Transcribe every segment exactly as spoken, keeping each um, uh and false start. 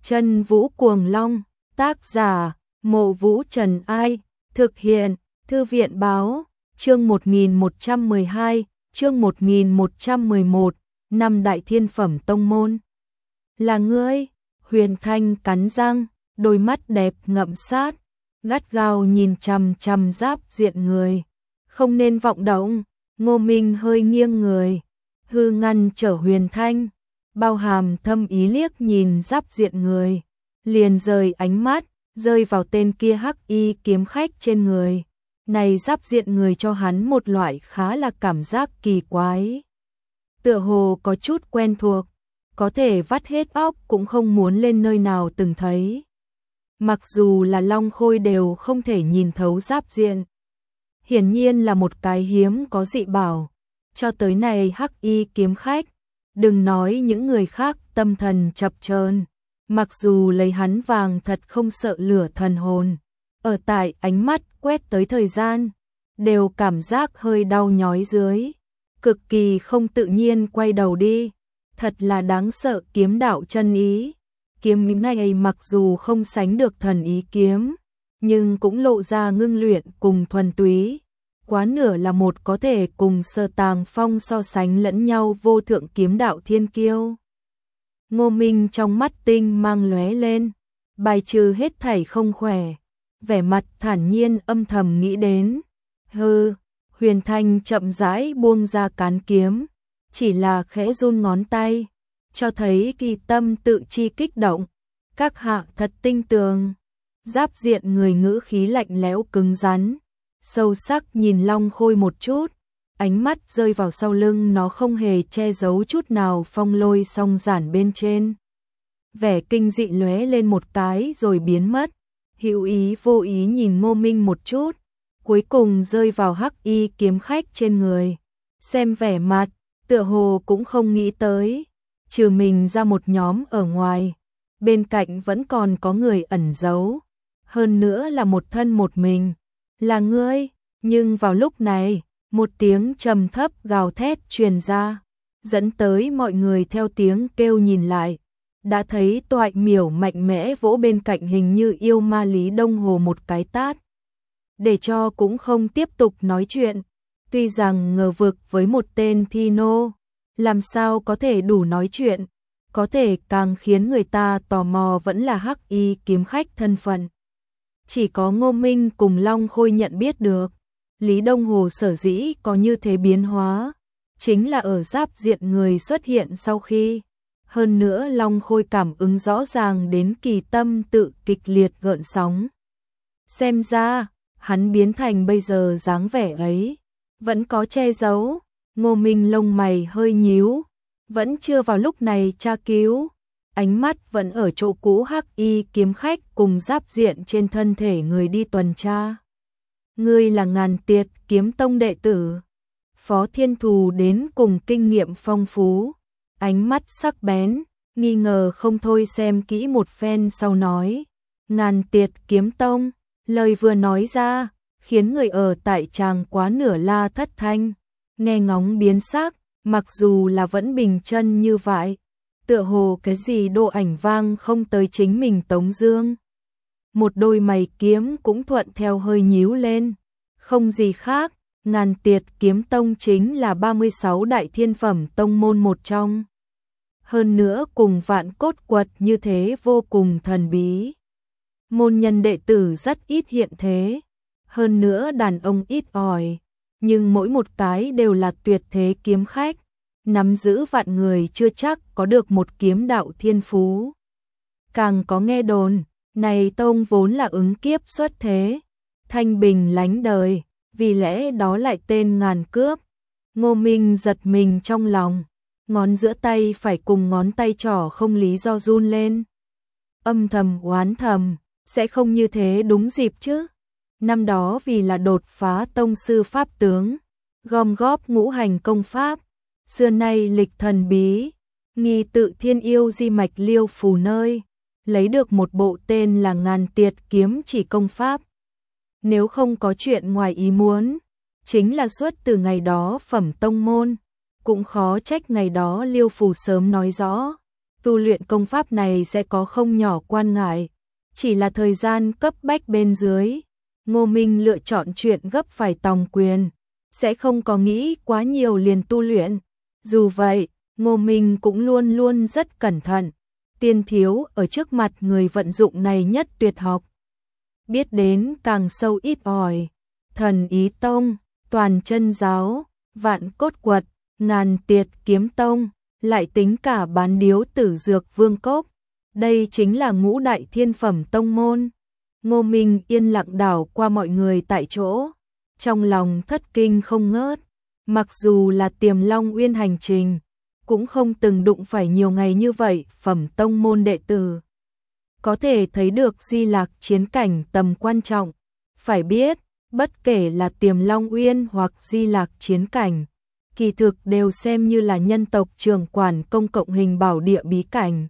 Chân Vũ Cuồng Long, tác giả, Mộ Vũ Trần Ai, thực hiện, Thư viện Báo, chương một nghìn một trăm mười hai, chương một nghìn một trăm mười một, năm đại thiên phẩm tông môn. Là ngươi, Huyền Thanh cắn răng, đôi mắt đẹp ngậm sát, gắt gao nhìn chằm chằm Giáp Diện người. Không nên vọng động, Ngô Minh hơi nghiêng người, hư ngăn trở Huyền Thanh, bao hàm thâm ý liếc nhìn Giáp Diện người, liền rời ánh mắt, rơi vào tên kia hắc y kiếm khách trên người. Này Giáp Diện người cho hắn một loại khá là cảm giác kỳ quái. Tựa hồ có chút quen thuộc, có thể vắt hết óc cũng không muốn lên nơi nào từng thấy. Mặc dù là Long Khôi đều không thể nhìn thấu Giáp Diện. Hiển nhiên là một cái hiếm có dị bảo. Cho tới này hắc y kiếm khách, đừng nói những người khác tâm thần chập chờn, mặc dù lấy hắn vàng thật không sợ lửa thần hồn, ở tại ánh mắt quét tới thời gian, đều cảm giác hơi đau nhói dưới, cực kỳ không tự nhiên quay đầu đi. Thật là đáng sợ kiếm đạo chân ý. Kiếm này mặc dù không sánh được thần ý kiếm, nhưng cũng lộ ra ngưng luyện cùng thuần túy. Quá nửa là một có thể cùng Sở Tàng Phong so sánh lẫn nhau vô thượng kiếm đạo thiên kiêu. Ngô Minh trong mắt tinh mang lóe lên, bài trừ hết thảy không khỏe, vẻ mặt thản nhiên âm thầm nghĩ đến. Hừ, Huyền Thanh chậm rãi buông ra cán kiếm, chỉ là khẽ run ngón tay, cho thấy kỳ tâm tự chi kích động. Các hạ thật tinh tường. Giáp Diện người ngữ khí lạnh lẽo cứng rắn, sâu sắc nhìn Long Khôi một chút, ánh mắt rơi vào sau lưng nó không hề che giấu chút nào phong lôi song giản bên trên. Vẻ kinh dị lóe lên một cái rồi biến mất, hữu ý vô ý nhìn Ngô Minh một chút, cuối cùng rơi vào hắc y kiếm khách trên người. Xem vẻ mặt, tựa hồ cũng không nghĩ tới, trừ mình ra một nhóm ở ngoài, bên cạnh vẫn còn có người ẩn giấu, hơn nữa là một thân một mình. Là ngươi. Nhưng vào lúc này, một tiếng trầm thấp gào thét truyền ra, dẫn tới mọi người theo tiếng kêu nhìn lại, đã thấy Toại Miểu mạnh mẽ vỗ bên cạnh hình như yêu ma Lý Đông Hồ một cái tát, để cho cũng không tiếp tục nói chuyện. Tuy rằng ngờ vực với một tên thi nô, làm sao có thể đủ nói chuyện, có thể càng khiến người ta tò mò vẫn là hắc y kiếm khách thân phận. Chỉ có Ngô Minh cùng Long Khôi nhận biết được, Lý Đông Hồ sở dĩ có như thế biến hóa, chính là ở Giáp Diện người xuất hiện sau khi. Hơn nữa Long Khôi cảm ứng rõ ràng đến kỳ tâm tự kịch liệt gợn sóng. Xem ra, hắn biến thành bây giờ dáng vẻ ấy, vẫn có che giấu. Ngô Minh lông mày hơi nhíu, vẫn chưa vào lúc này tra cứu. Ánh mắt vẫn ở chỗ cũ hắc y kiếm khách cùng Giáp Diện trên thân thể người đi tuần tra. Ngươi là Ngàn Tiệt kiếm tông đệ tử. Phó Thiên Thù đến cùng kinh nghiệm phong phú, ánh mắt sắc bén, nghi ngờ không thôi xem kỹ một phen sau nói. Ngàn Tiệt kiếm tông, lời vừa nói ra, khiến người ở tại tràng quá nửa la thất thanh, nghe ngóng biến sắc, mặc dù là vẫn bình chân như vậy. Tựa hồ cái gì độ ảnh vang không tới chính mình Tống Dương. Một đôi mày kiếm cũng thuận theo hơi nhíu lên. Không gì khác, Ngàn Tiệt kiếm tông chính là ba mươi sáu đại thiên phẩm tông môn một trong. Hơn nữa cùng Vạn Cốt Quật như thế vô cùng thần bí. Môn nhân đệ tử rất ít hiện thế. Hơn nữa đàn ông ít ỏi, nhưng mỗi một cái đều là tuyệt thế kiếm khách. Nắm giữ vạn người chưa chắc có được một kiếm đạo thiên phú. Càng có nghe đồn, này tông vốn là ứng kiếp xuất thế, thanh bình lánh đời, vì lẽ đó lại tên Ngàn Cướp. Ngô Minh giật mình trong lòng, ngón giữa tay phải cùng ngón tay trỏ không lý do run lên. Âm thầm oán thầm, sẽ không như thế đúng dịp chứ. Năm đó vì là đột phá tông sư pháp tướng, gom góp ngũ hành công pháp, xưa nay lịch thần bí, nghi tự thiên yêu di mạch liêu phù nơi, lấy được một bộ tên là Ngàn Tiệt kiếm chỉ công pháp. Nếu không có chuyện ngoài ý muốn, chính là xuất từ ngày đó phẩm tông môn, cũng khó trách ngày đó liêu phù sớm nói rõ, tu luyện công pháp này sẽ có không nhỏ quan ngại, chỉ là thời gian cấp bách bên dưới. Ngô Minh lựa chọn chuyện gấp phải tòng quyền, sẽ không có nghĩ quá nhiều liền tu luyện. Dù vậy, Ngô Minh cũng luôn luôn rất cẩn thận. Tiên thiếu ở trước mặt người vận dụng này nhất tuyệt học. Biết đến càng sâu ít ỏi, thần ý tông, toàn chân giáo, vạn cốt quật, ngàn tiệt kiếm tông, lại tính cả bán điếu tử dược vương cốc. Đây chính là ngũ đại thiên phẩm tông môn. Ngô Minh yên lặng đảo qua mọi người tại chỗ, trong lòng thất kinh không ngớt. Mặc dù là Tiềm Long Uyên hành trình, cũng không từng đụng phải nhiều ngày như vậy phẩm tông môn đệ tử. Có thể thấy được Di Lạc chiến cảnh tầm quan trọng. Phải biết, bất kể là Tiềm Long Uyên hoặc Di Lạc chiến cảnh, kỳ thực đều xem như là nhân tộc trưởng quản công cộng hình bảo địa bí cảnh.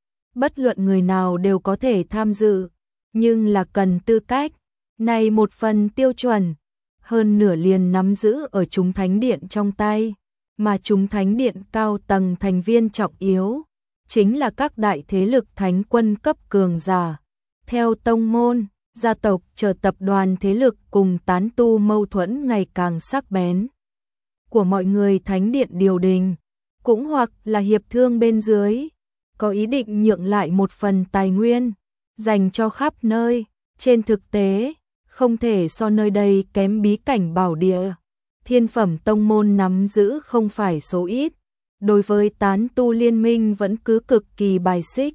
Bất luận người nào đều có thể tham dự, nhưng là cần tư cách. Này một phần tiêu chuẩn, hơn nửa liền nắm giữ ở chúng thánh điện trong tay, mà chúng thánh điện cao tầng thành viên trọng yếu, chính là các đại thế lực thánh quân cấp cường giả. Theo tông môn, gia tộc chờ tập đoàn thế lực cùng tán tu mâu thuẫn ngày càng sắc bén của mọi người thánh điện điều đình, cũng hoặc là hiệp thương bên dưới, có ý định nhượng lại một phần tài nguyên, dành cho khắp nơi. Trên thực tế, không thể so nơi đây kém bí cảnh bảo địa. Thiên phẩm tông môn nắm giữ không phải số ít, đối với tán tu liên minh vẫn cứ cực kỳ bài xích.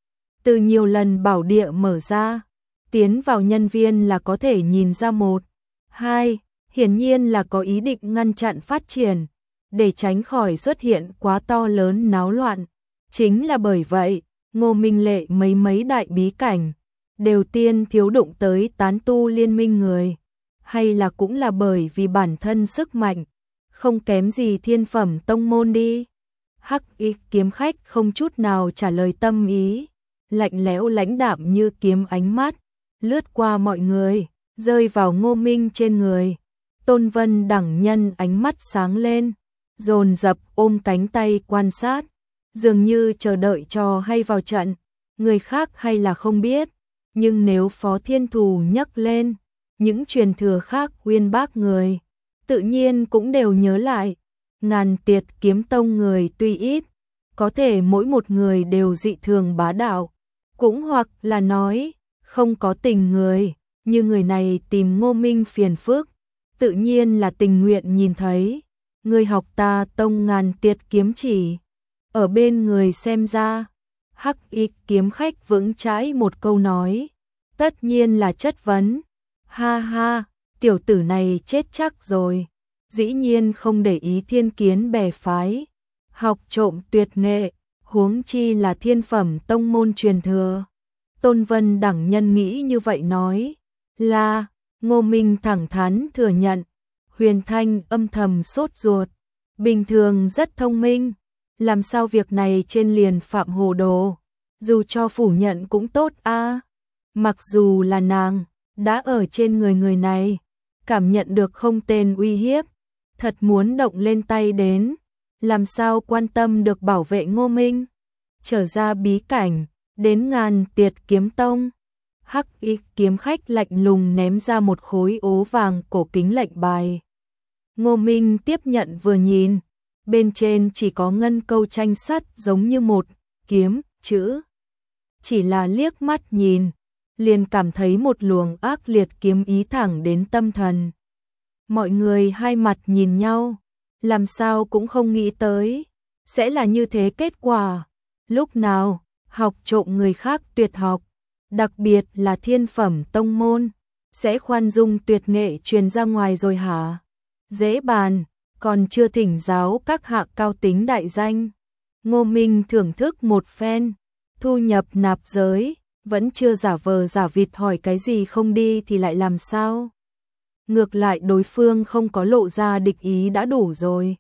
Từ nhiều lần bảo địa mở ra, tiến vào nhân viên là có thể nhìn ra một, hai, hiển nhiên là có ý định ngăn chặn phát triển, để tránh khỏi xuất hiện quá to lớn náo loạn. Chính là bởi vậy, Ngô Minh Lệ mấy mấy đại bí cảnh, đều tiên thiếu đụng tới tán tu liên minh người, hay là cũng là bởi vì bản thân sức mạnh, không kém gì thiên phẩm tông môn đi. Hắc Y kiếm khách không chút nào trả lời tâm ý, lạnh lẽo lãnh đạm như kiếm ánh mắt, lướt qua mọi người, rơi vào Ngô Minh trên người. Tôn Vân đẳng nhân ánh mắt sáng lên, dồn dập ôm cánh tay quan sát, dường như chờ đợi cho hay vào trận, người khác hay là không biết, nhưng nếu Phó Thiên Thù nhắc lên, những truyền thừa khác uyên bác người, tự nhiên cũng đều nhớ lại. Ngàn tiệt kiếm tông người tuy ít, có thể mỗi một người đều dị thường bá đạo, cũng hoặc là nói, không có tình người, như người này tìm Ngô Minh phiền phức, tự nhiên là tình nguyện nhìn thấy. Người học ta tông ngàn tiệt kiếm chỉ, ở bên người xem ra, Hắc Y kiếm khách vững chãi một câu nói, tất nhiên là chất vấn. Ha ha, tiểu tử này chết chắc rồi, dĩ nhiên không để ý thiên kiến bè phái, học trộm tuyệt nghệ, huống chi là thiên phẩm tông môn truyền thừa. Tôn Vân đẳng nhân nghĩ như vậy nói, là, Ngô Minh thẳng thắn thừa nhận. Huyền Thanh âm thầm sốt ruột, bình thường rất thông minh, làm sao việc này trên liền phạm hồ đồ, dù cho phủ nhận cũng tốt a. À. Mặc dù là nàng, đã ở trên người người này, cảm nhận được không tên uy hiếp, thật muốn động lên tay đến, làm sao quan tâm được bảo vệ Ngô Minh. Trở ra bí cảnh, đến ngàn tiệt kiếm tông, Hắc Y kiếm khách lạnh lùng ném ra một khối ố vàng cổ kính lệnh bài. Ngô Minh tiếp nhận vừa nhìn, bên trên chỉ có ngân câu tranh sắt giống như một kiếm chữ. Chỉ là liếc mắt nhìn, liền cảm thấy một luồng ác liệt kiếm ý thẳng đến tâm thần. Mọi người hai mặt nhìn nhau, làm sao cũng không nghĩ tới, sẽ là như thế kết quả. Lúc nào, học trộm người khác tuyệt học, đặc biệt là thiên phẩm tông môn, sẽ khoan dung tuyệt nghệ truyền ra ngoài rồi hả? Dễ bàn, còn chưa thỉnh giáo các hạ cao tính đại danh. Ngô Minh thưởng thức một phen, thu nhập nạp giới, vẫn chưa giả vờ giả vịt hỏi cái gì không đi thì lại làm sao? Ngược lại đối phương không có lộ ra địch ý đã đủ rồi.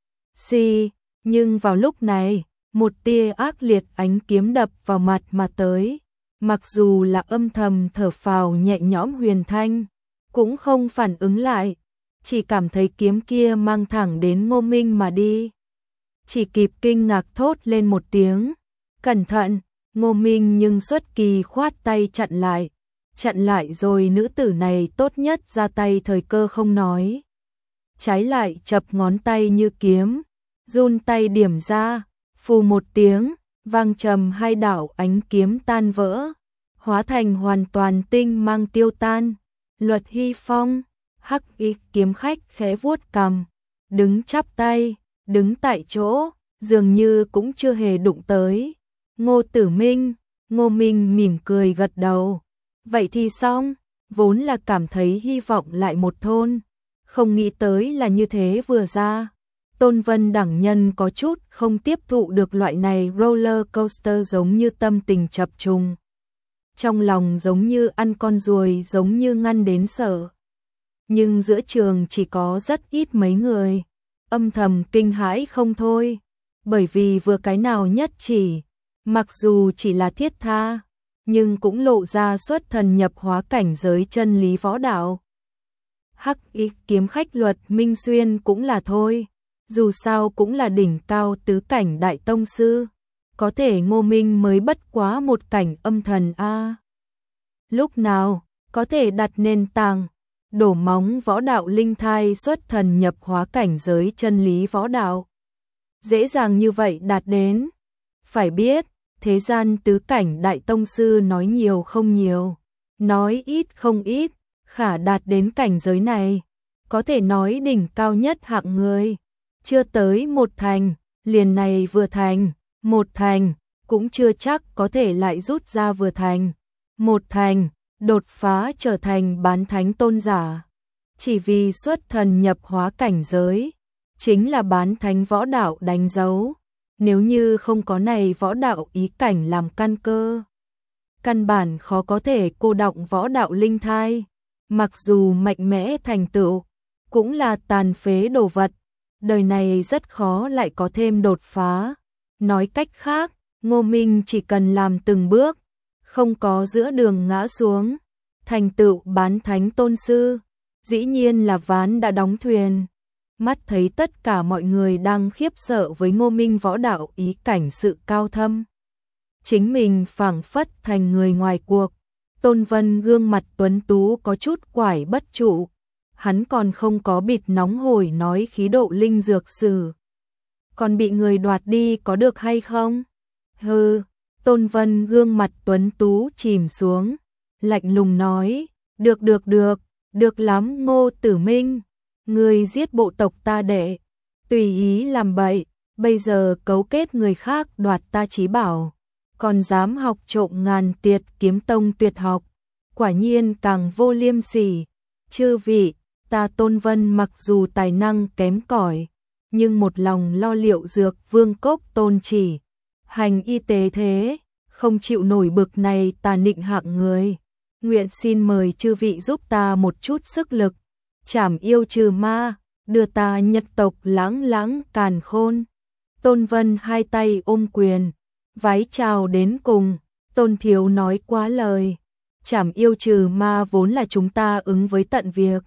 Xì, nhưng vào lúc này, một tia ác liệt ánh kiếm đập vào mặt mà tới. Mặc dù là âm thầm thở phào nhẹ nhõm Huyền Thanh, cũng không phản ứng lại, chỉ cảm thấy kiếm kia mang thẳng đến Ngô Minh mà đi. Chỉ kịp kinh ngạc thốt lên một tiếng, Cẩn thận, Ngô Minh nhưng xuất kỳ khoát tay chặn lại. Chặn lại rồi nữ tử này tốt nhất ra tay thời cơ không nói. Trái lại chập ngón tay như kiếm, run tay điểm ra, phù một tiếng, vang trầm hai đạo ánh kiếm tan vỡ, hóa thành hoàn toàn tinh mang tiêu tan. Luật Hy Phong, hắc y kiếm khách khẽ vuốt cằm, đứng chắp tay, đứng tại chỗ, dường như cũng chưa hề đụng tới. Ngô Tử Minh, Ngô Minh mỉm cười gật đầu. Vậy thì xong, vốn là cảm thấy hy vọng lại một thôn, không nghĩ tới là như thế vừa ra. Tôn Vân đẳng nhân có chút không tiếp thụ được loại này roller coaster, giống như tâm tình chập trùng. Trong lòng giống như ăn con ruồi, giống như ngăn đến sợ. Nhưng giữa trường chỉ có rất ít mấy người, âm thầm kinh hãi không thôi, bởi vì vừa cái nào nhất chỉ, mặc dù chỉ là thiết tha, nhưng cũng lộ ra xuất thần nhập hóa cảnh giới chân lý võ đạo. Hắc y kiếm khách Luật Minh Xuyên cũng là thôi, dù sao cũng là đỉnh cao tứ cảnh đại tông sư, có thể Ngô Minh mới bất quá một cảnh âm thần a. Lúc nào có thể đặt nền tảng, đổ móng võ đạo linh thai xuất thần nhập hóa cảnh giới chân lý võ đạo. Dễ dàng như vậy đạt đến. Phải biết, thế gian tứ cảnh đại tông sư nói nhiều không nhiều, nói ít không ít, khả đạt đến cảnh giới này, có thể nói đỉnh cao nhất hạng người. Chưa tới một thành, liền này vừa thành, một thành, cũng chưa chắc có thể lại rút ra vừa thành. Một thành, đột phá trở thành bán thánh tôn giả. Chỉ vì xuất thần nhập hóa cảnh giới, chính là bán thánh võ đạo đánh dấu. Nếu như không có này võ đạo ý cảnh làm căn cơ, căn bản khó có thể cô đọng võ đạo linh thai. Mặc dù mạnh mẽ thành tựu, cũng là tàn phế đồ vật. Đời này rất khó lại có thêm đột phá. Nói cách khác, Ngô Minh chỉ cần làm từng bước, không có giữa đường ngã xuống, thành tựu bán thánh tôn sư, dĩ nhiên là ván đã đóng thuyền. Mắt thấy tất cả mọi người đang khiếp sợ với Ngô Minh võ đạo ý cảnh sự cao thâm. Chính mình phảng phất thành người ngoài cuộc. Tôn Vân gương mặt tuấn tú có chút quải bất trụ. Hắn còn không có bịt nóng hổi nói khí độ linh dược sử. Còn bị người đoạt đi có được hay không? Hừ, Tôn Vân gương mặt tuấn tú chìm xuống, lạnh lùng nói, được được được, được lắm Ngô Tử Minh. Người giết bộ tộc ta đệ, tùy ý làm bậy, bây giờ cấu kết người khác đoạt ta chí bảo, còn dám học trộm ngàn tiệt kiếm tông tuyệt học, quả nhiên càng vô liêm sỉ. Chư vị, ta Tôn Vân mặc dù tài năng kém cỏi, nhưng một lòng lo liệu dược vương cốc tôn chỉ, hành y tế thế, không chịu nổi bực này tà nịnh hạng người. Nguyện xin mời chư vị giúp ta một chút sức lực, trảm yêu trừ ma, đưa ta nhật tộc lãng lãng càn khôn. Tôn Vân hai tay ôm quyền, vái chào đến cùng. Tôn thiếu nói quá lời, trảm yêu trừ ma vốn là chúng ta ứng với tận việc.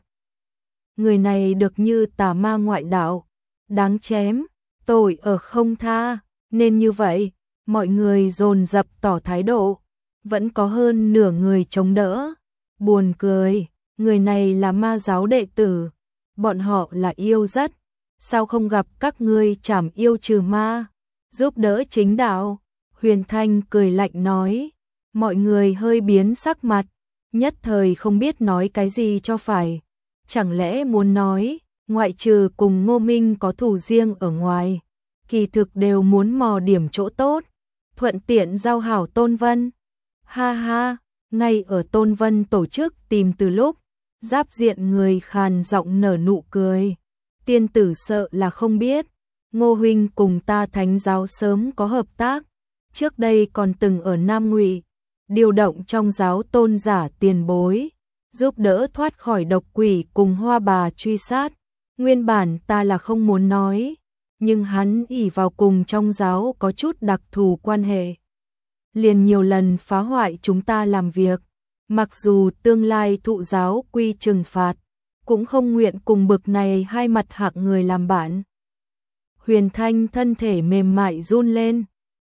Người này được như tà ma ngoại đạo, đáng chém, tội ở không tha, nên như vậy, mọi người dồn dập tỏ thái độ, vẫn có hơn nửa người chống đỡ. Buồn cười, người này là ma giáo đệ tử, bọn họ là yêu rất, sao không gặp các ngươi trảm yêu trừ ma, giúp đỡ chính đạo. Huyền Thanh cười lạnh nói, mọi người hơi biến sắc mặt, nhất thời không biết nói cái gì cho phải. Chẳng lẽ muốn nói, ngoại trừ cùng Ngô Minh có thù riêng ở ngoài, kỳ thực đều muốn mò điểm chỗ tốt, thuận tiện giao hảo Tôn Vân. Ha ha, ngay ở Tôn Vân tổ chức tìm từ lúc, giáp diện người khàn giọng nở nụ cười. Tiên tử sợ là không biết, Ngô huynh cùng ta thánh giáo sớm có hợp tác, trước đây còn từng ở Nam Ngụy điều động trong giáo tôn giả tiền bối, giúp đỡ thoát khỏi độc quỷ cùng Hoa Bà truy sát. Nguyên bản ta là không muốn nói, nhưng hắn ỷ vào cùng trong giáo có chút đặc thù quan hệ, liền nhiều lần phá hoại chúng ta làm việc. Mặc dù tương lai thụ giáo quy trừng phạt, cũng không nguyện cùng bực này hai mặt hạng người làm bạn. Huyền Thanh thân thể mềm mại run lên,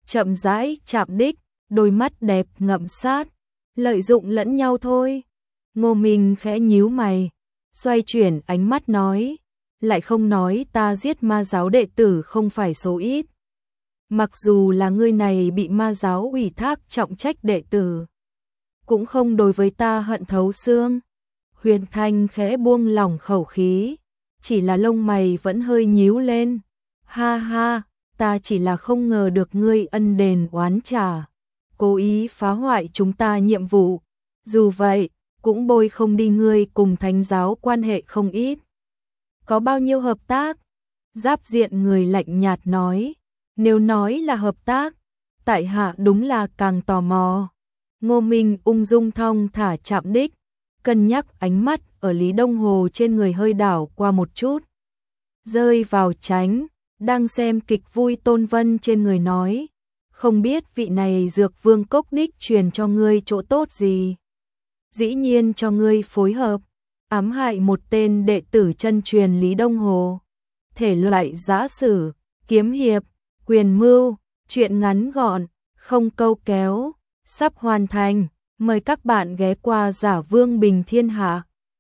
chậm rãi chạm đích, đôi mắt đẹp ngậm sát, lợi dụng lẫn nhau thôi. Ngô Minh khẽ nhíu mày, xoay chuyển ánh mắt nói, lại không nói ta giết ma giáo đệ tử không phải số ít. Mặc dù là ngươi này bị ma giáo ủy thác trọng trách đệ tử, cũng không đối với ta hận thấu xương. Huyền Thanh khẽ buông lỏng khẩu khí, chỉ là lông mày vẫn hơi nhíu lên. Ha ha, ta chỉ là không ngờ được ngươi ân đền oán trả, cố ý phá hoại chúng ta nhiệm vụ. Dù vậy, cũng bôi không đi ngươi cùng thánh giáo quan hệ không ít. Có bao nhiêu hợp tác? Giáp diện người lạnh nhạt nói. Nếu nói là hợp tác, tại hạ đúng là càng tò mò. Ngô Minh ung dung thong thả chạm đích, cân nhắc ánh mắt ở Lý Đông Hồ trên người hơi đảo qua một chút. Rơi vào tránh, đang xem kịch vui Tôn Vân trên người nói. Không biết vị này dược vương cốc đích truyền cho ngươi chỗ tốt gì? Dĩ nhiên cho ngươi phối hợp, ám hại một tên đệ tử chân truyền Lý Đông Hồ. Thể loại giã sử, kiếm hiệp, quyền mưu, truyện ngắn gọn, không câu kéo, sắp hoàn thành. Mời các bạn ghé qua Giả Vương Bình Thiên Hạ.